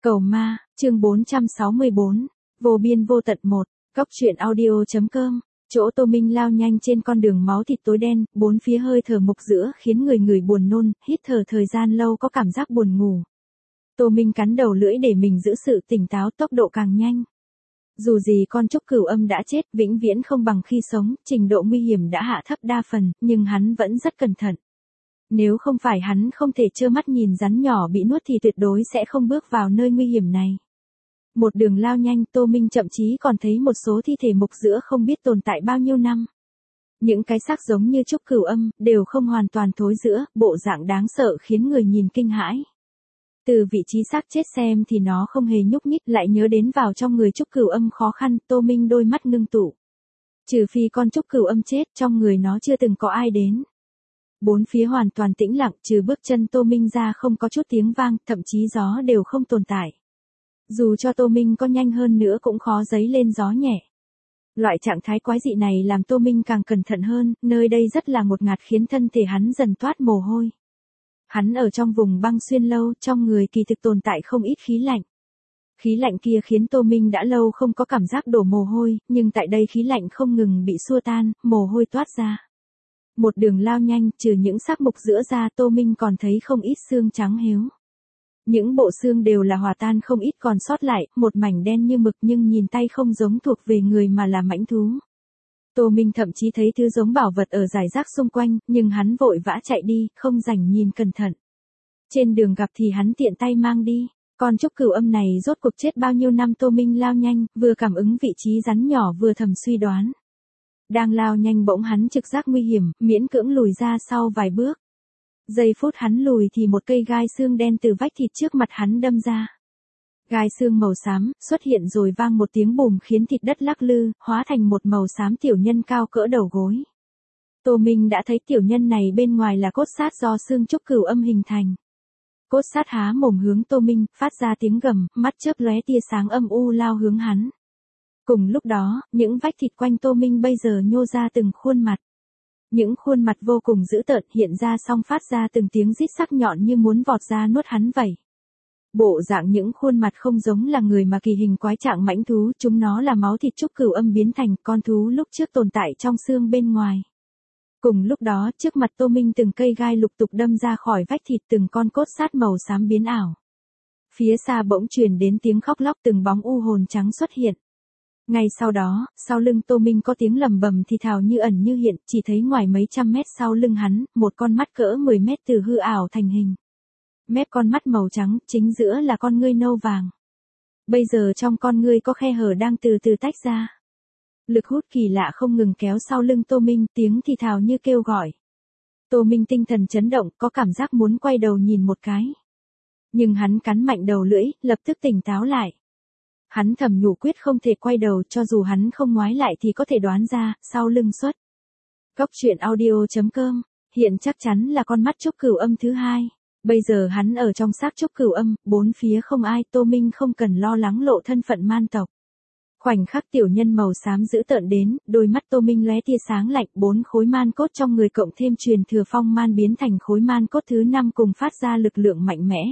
Cầu ma, chương 464, vô biên vô tận 1, Cóc truyện audio.com, chỗ Tô Minh lao nhanh trên con đường máu thịt tối đen, bốn phía hơi thở mục giữa khiến người buồn nôn, hít thở thời gian lâu có cảm giác buồn ngủ. Tô Minh cắn đầu lưỡi để mình giữ sự tỉnh táo, tốc độ càng nhanh. Dù gì con trúc cửu âm đã chết, vĩnh viễn không bằng khi sống, trình độ nguy hiểm đã hạ thấp đa phần, nhưng hắn vẫn rất cẩn thận. Nếu không phải hắn không thể trơ mắt nhìn rắn nhỏ bị nuốt thì tuyệt đối sẽ không bước vào nơi nguy hiểm này. Một đường lao nhanh, Tô Minh thậm chí còn thấy một số thi thể mục giữa không biết tồn tại bao nhiêu năm. Những cái xác giống như trúc cửu âm, đều không hoàn toàn thối rữa, bộ dạng đáng sợ khiến người nhìn kinh hãi. Từ vị trí xác chết xem thì nó không hề nhúc nhích, lại nhớ đến vào trong người trúc cửu âm khó khăn, Tô Minh đôi mắt ngưng tụ. Trừ phi con trúc cửu âm chết, trong người nó chưa từng có ai đến. Bốn phía hoàn toàn tĩnh lặng, trừ bước chân Tô Minh ra không có chút tiếng vang, thậm chí gió đều không tồn tại. Dù cho Tô Minh có nhanh hơn nữa cũng khó dấy lên gió nhẹ. Loại trạng thái quái dị này làm Tô Minh càng cẩn thận hơn, nơi đây rất là ngột ngạt khiến thân thể hắn dần toát mồ hôi. Hắn ở trong vùng băng xuyên lâu, trong người kỳ thực tồn tại không ít khí lạnh. Khí lạnh kia khiến Tô Minh đã lâu không có cảm giác đổ mồ hôi, nhưng tại đây khí lạnh không ngừng bị xua tan, mồ hôi toát ra. Một đường lao nhanh, trừ những xác mục giữa ra, Tô Minh còn thấy không ít xương trắng héo. Những bộ xương đều là hòa tan không ít còn sót lại, một mảnh đen như mực nhưng nhìn tay không giống thuộc về người mà là mãnh thú. Tô Minh thậm chí thấy thứ giống bảo vật ở rải rác xung quanh, nhưng hắn vội vã chạy đi, không rảnh nhìn cẩn thận. Trên đường gặp thì hắn tiện tay mang đi. Con trúc cửu âm này rốt cuộc chết bao nhiêu năm, Tô Minh lao nhanh, vừa cảm ứng vị trí rắn nhỏ vừa thầm suy đoán. Đang lao nhanh bỗng hắn trực giác nguy hiểm, miễn cưỡng lùi ra sau vài bước. Giây phút hắn lùi thì một cây gai xương đen từ vách thịt trước mặt hắn đâm ra. Gai xương màu xám xuất hiện rồi vang một tiếng bùm khiến thịt đất lắc lư, hóa thành một màu xám tiểu nhân cao cỡ đầu gối. Tô Minh đã thấy tiểu nhân này bên ngoài là cốt sát do xương trúc cửu âm hình thành. Cốt sát há mồm hướng Tô Minh, phát ra tiếng gầm, mắt chớp lóe tia sáng âm u lao hướng hắn. Cùng lúc đó, những vách thịt quanh Tô Minh bây giờ nhô ra từng khuôn mặt. Những khuôn mặt vô cùng dữ tợn hiện ra song phát ra từng tiếng rít sắc nhọn như muốn vọt ra nuốt hắn vậy. Bộ dạng những khuôn mặt không giống là người mà kỳ hình quái trạng mãnh thú, chúng nó là máu thịt trúc cửu âm biến thành con thú lúc trước tồn tại trong xương bên ngoài. Cùng lúc đó, trước mặt Tô Minh từng cây gai lục tục đâm ra khỏi vách thịt, từng con cốt sát màu xám biến ảo. Phía xa bỗng truyền đến tiếng khóc lóc, từng bóng u hồn trắng xuất hiện. Ngay sau đó, sau lưng Tô Minh có tiếng lầm bầm thì thào như ẩn như hiện, chỉ thấy ngoài mấy trăm mét sau lưng hắn, một con mắt cỡ 10 mét từ hư ảo thành hình. Mép con mắt màu trắng, chính giữa là con ngươi nâu vàng. Bây giờ trong con ngươi có khe hở đang từ từ tách ra. Lực hút kỳ lạ không ngừng kéo sau lưng Tô Minh, tiếng thì thào như kêu gọi. Tô Minh tinh thần chấn động, có cảm giác muốn quay đầu nhìn một cái. Nhưng hắn cắn mạnh đầu lưỡi, lập tức tỉnh táo lại. Hắn thầm nhủ quyết không thể quay đầu, cho dù hắn không ngoái lại thì có thể đoán ra, sau lưng xuất. Cóc truyện audio.com, hiện chắc chắn là con mắt trúc cửu âm thứ hai. Bây giờ hắn ở trong xác trúc cửu âm, bốn phía không ai, Tô Minh không cần lo lắng lộ thân phận man tộc. Khoảnh khắc tiểu nhân màu xám dữ tợn đến, đôi mắt Tô Minh lóe tia sáng lạnh, 4 khối man cốt trong người cộng thêm truyền thừa phong man biến thành khối man cốt thứ 5 cùng phát ra lực lượng mạnh mẽ.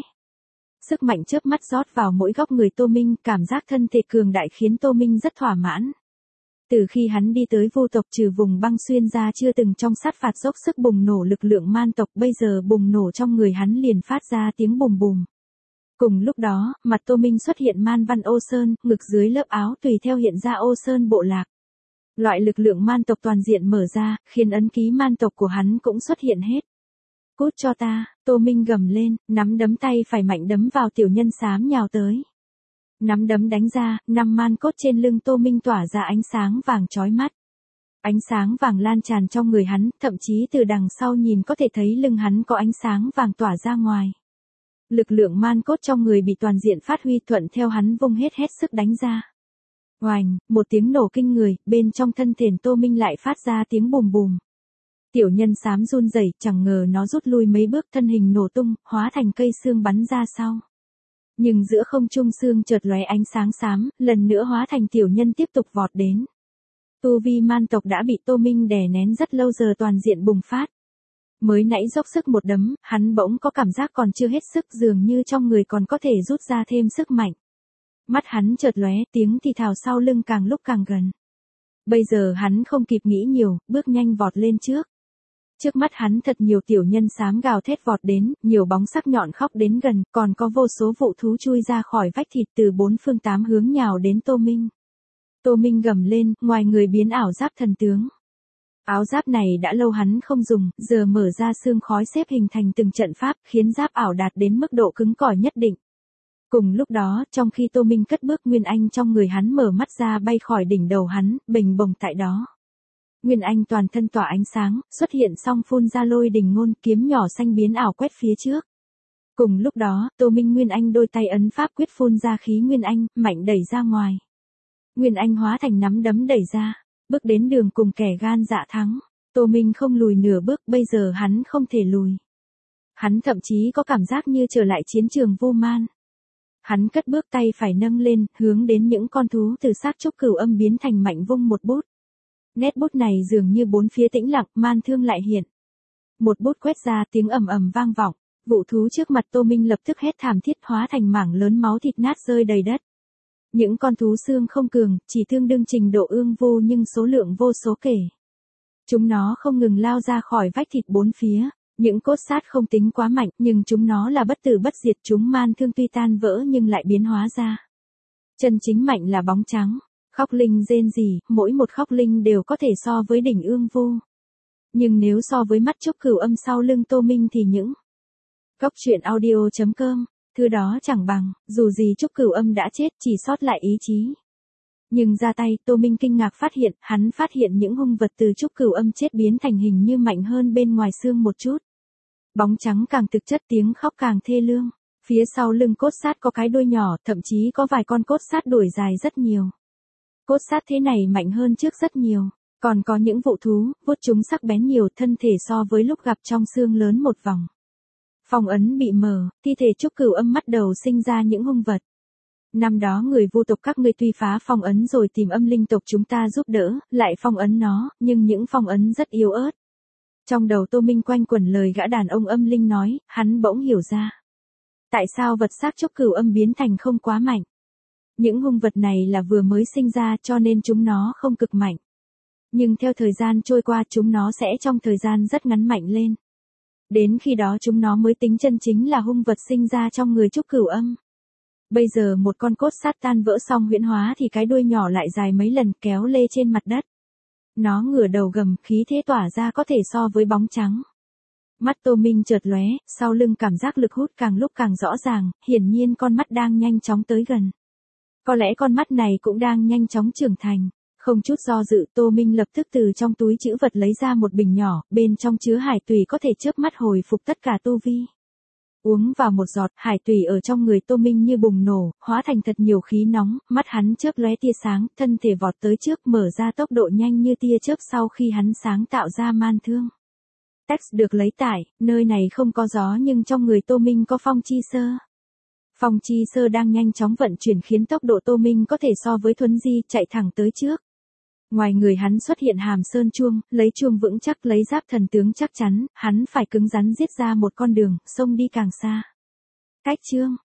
Sức mạnh chớp mắt rót vào mỗi góc người Tô Minh, cảm giác thân thể cường đại khiến Tô Minh rất thỏa mãn. Từ khi hắn đi tới vô tộc trừ vùng băng xuyên ra chưa từng trong sát phạt dốc sức bùng nổ lực lượng man tộc, bây giờ bùng nổ trong người hắn liền phát ra tiếng bùm bùm. Cùng lúc đó, mặt Tô Minh xuất hiện man văn ô sơn, ngực dưới lớp áo tùy theo hiện ra ô sơn bộ lạc. Loại lực lượng man tộc toàn diện mở ra, khiến ấn ký man tộc của hắn cũng xuất hiện hết. Cút cho ta, Tô Minh gầm lên, nắm đấm tay phải mạnh đấm vào tiểu nhân xám nhào tới. Nắm đấm đánh ra, 5 man cốt trên lưng Tô Minh tỏa ra ánh sáng vàng chói mắt. Ánh sáng vàng lan tràn trong người hắn, thậm chí từ đằng sau nhìn có thể thấy lưng hắn có ánh sáng vàng tỏa ra ngoài. Lực lượng man cốt trong người bị toàn diện phát huy, thuận theo hắn vung hết sức đánh ra. Oành, một tiếng nổ kinh người, bên trong thân thể Tô Minh lại phát ra tiếng bùm bùm. Tiểu nhân xám run rẩy, chẳng ngờ nó rút lui mấy bước, thân hình nổ tung, hóa thành cây xương bắn ra sau. Nhưng giữa không trung xương chợt lóe ánh sáng xám, lần nữa hóa thành tiểu nhân tiếp tục vọt đến. Tu vi man tộc đã bị Tô Minh đè nén rất lâu giờ toàn diện bùng phát. Mới nãy dốc sức một đấm, hắn bỗng có cảm giác còn chưa hết sức, dường như trong người còn có thể rút ra thêm sức mạnh. Mắt hắn chợt lóe, tiếng thì thào sau lưng càng lúc càng gần. Bây giờ hắn không kịp nghĩ nhiều, bước nhanh vọt lên trước. Trước mắt hắn thật nhiều tiểu nhân xám gào thét vọt đến, nhiều bóng sắc nhọn khóc đến gần, còn có vô số vụ thú chui ra khỏi vách thịt từ bốn phương tám hướng nhào đến Tô Minh. Tô Minh gầm lên, ngoài người biến ảo giáp thần tướng. Áo giáp này đã lâu hắn không dùng, giờ mở ra xương khói xếp hình thành từng trận pháp, khiến giáp ảo đạt đến mức độ cứng cỏi nhất định. Cùng lúc đó, trong khi Tô Minh cất bước, Nguyên Anh trong người hắn mở mắt ra bay khỏi đỉnh đầu hắn, bềnh bồng tại đó. Nguyên Anh toàn thân tỏa ánh sáng, xuất hiện xong phun ra lôi đình ngôn, kiếm nhỏ xanh biến ảo quét phía trước. Cùng lúc đó, Tô Minh Nguyên Anh đôi tay ấn pháp quyết phun ra khí Nguyên Anh, mạnh đẩy ra ngoài. Nguyên Anh hóa thành nắm đấm đẩy ra, bước đến đường cùng kẻ gan dạ thắng. Tô Minh không lùi nửa bước, bây giờ hắn không thể lùi. Hắn thậm chí có cảm giác như trở lại chiến trường vô man. Hắn cất bước, tay phải nâng lên, hướng đến những con thú từ xác trúc cửu âm biến thành mạnh vung một bút. Nét bút này dường như bốn phía tĩnh lặng, man thương lại hiện. Một bút quét ra, tiếng ầm ầm vang vọng, vụ thú trước mặt Tô Minh lập tức hét thảm thiết, hóa thành mảng lớn máu thịt nát rơi đầy đất. Những con thú xương không cường, chỉ tương đương trình độ ương vô nhưng số lượng vô số kể. Chúng nó không ngừng lao ra khỏi vách thịt bốn phía, những cốt sát không tính quá mạnh, nhưng chúng nó là bất tử bất diệt, chúng man thương tuy tan vỡ nhưng lại biến hóa ra. Chân chính mạnh là bóng trắng. Khóc linh rên rỉ, mỗi một khóc linh đều có thể so với đỉnh ương vô. Nhưng nếu so với mắt trúc cửu âm sau lưng Tô Minh thì những Cốc truyện audio.com, thứ đó chẳng bằng, dù gì trúc cửu âm đã chết, chỉ sót lại ý chí. Nhưng ra tay, Tô Minh kinh ngạc phát hiện, hắn phát hiện những hung vật từ trúc cửu âm chết biến thành hình như mạnh hơn bên ngoài xương một chút. Bóng trắng càng thực chất, tiếng khóc càng thê lương. Phía sau lưng cốt sát có cái đuôi nhỏ, thậm chí có vài con cốt sát đuổi dài rất nhiều. Cốt sát thế này mạnh hơn trước rất nhiều, còn có những vụ thú, vuốt chúng sắc bén nhiều, thân thể so với lúc gặp trong xương lớn một vòng. Phong ấn bị mở, thi thể trúc cửu âm bắt đầu sinh ra những hung vật. Năm đó người vu tộc các ngươi tuy phá phong ấn rồi tìm âm linh tộc chúng ta giúp đỡ, lại phong ấn nó, nhưng những phong ấn rất yếu ớt. Trong đầu Tô Minh quanh quẩn lời gã đàn ông âm linh nói, hắn bỗng hiểu ra. Tại sao vật xác trúc cửu âm biến thành không quá mạnh? Những hung vật này là vừa mới sinh ra cho nên chúng nó không cực mạnh. Nhưng theo thời gian trôi qua chúng nó sẽ trong thời gian rất ngắn mạnh lên. Đến khi đó chúng nó mới tính chân chính là hung vật sinh ra trong người trúc cửu âm. Bây giờ một con cốt sát tan vỡ xong huyễn hóa thì cái đuôi nhỏ lại dài mấy lần kéo lê trên mặt đất. Nó ngửa đầu gầm, khí thế tỏa ra có thể so với bóng trắng. Mắt Tô Minh chợt lóe, sau lưng cảm giác lực hút càng lúc càng rõ ràng, hiển nhiên con mắt đang nhanh chóng tới gần. Có lẽ con mắt này cũng đang nhanh chóng trưởng thành. Không chút do dự, Tô Minh lập tức từ trong túi trữ vật lấy ra một bình nhỏ, bên trong chứa hải tùy có thể chớp mắt hồi phục tất cả tu vi. Uống vào một giọt, hải tùy ở trong người Tô Minh như bùng nổ, hóa thành thật nhiều khí nóng, mắt hắn chớp lóe tia sáng, thân thể vọt tới trước, mở ra tốc độ nhanh như tia chớp sau khi hắn sáng tạo ra man thương. Text được lấy tải, nơi này không có gió nhưng trong người Tô Minh có phong chi sơ. Phong chi sơ đang nhanh chóng vận chuyển khiến tốc độ Tô Minh có thể so với thuấn di, chạy thẳng tới trước. Ngoài người hắn xuất hiện hàm sơn chuông, lấy chuông vững chắc, lấy giáp thần tướng chắc chắn, hắn phải cứng rắn giết ra một con đường, xông đi càng xa. Cách chương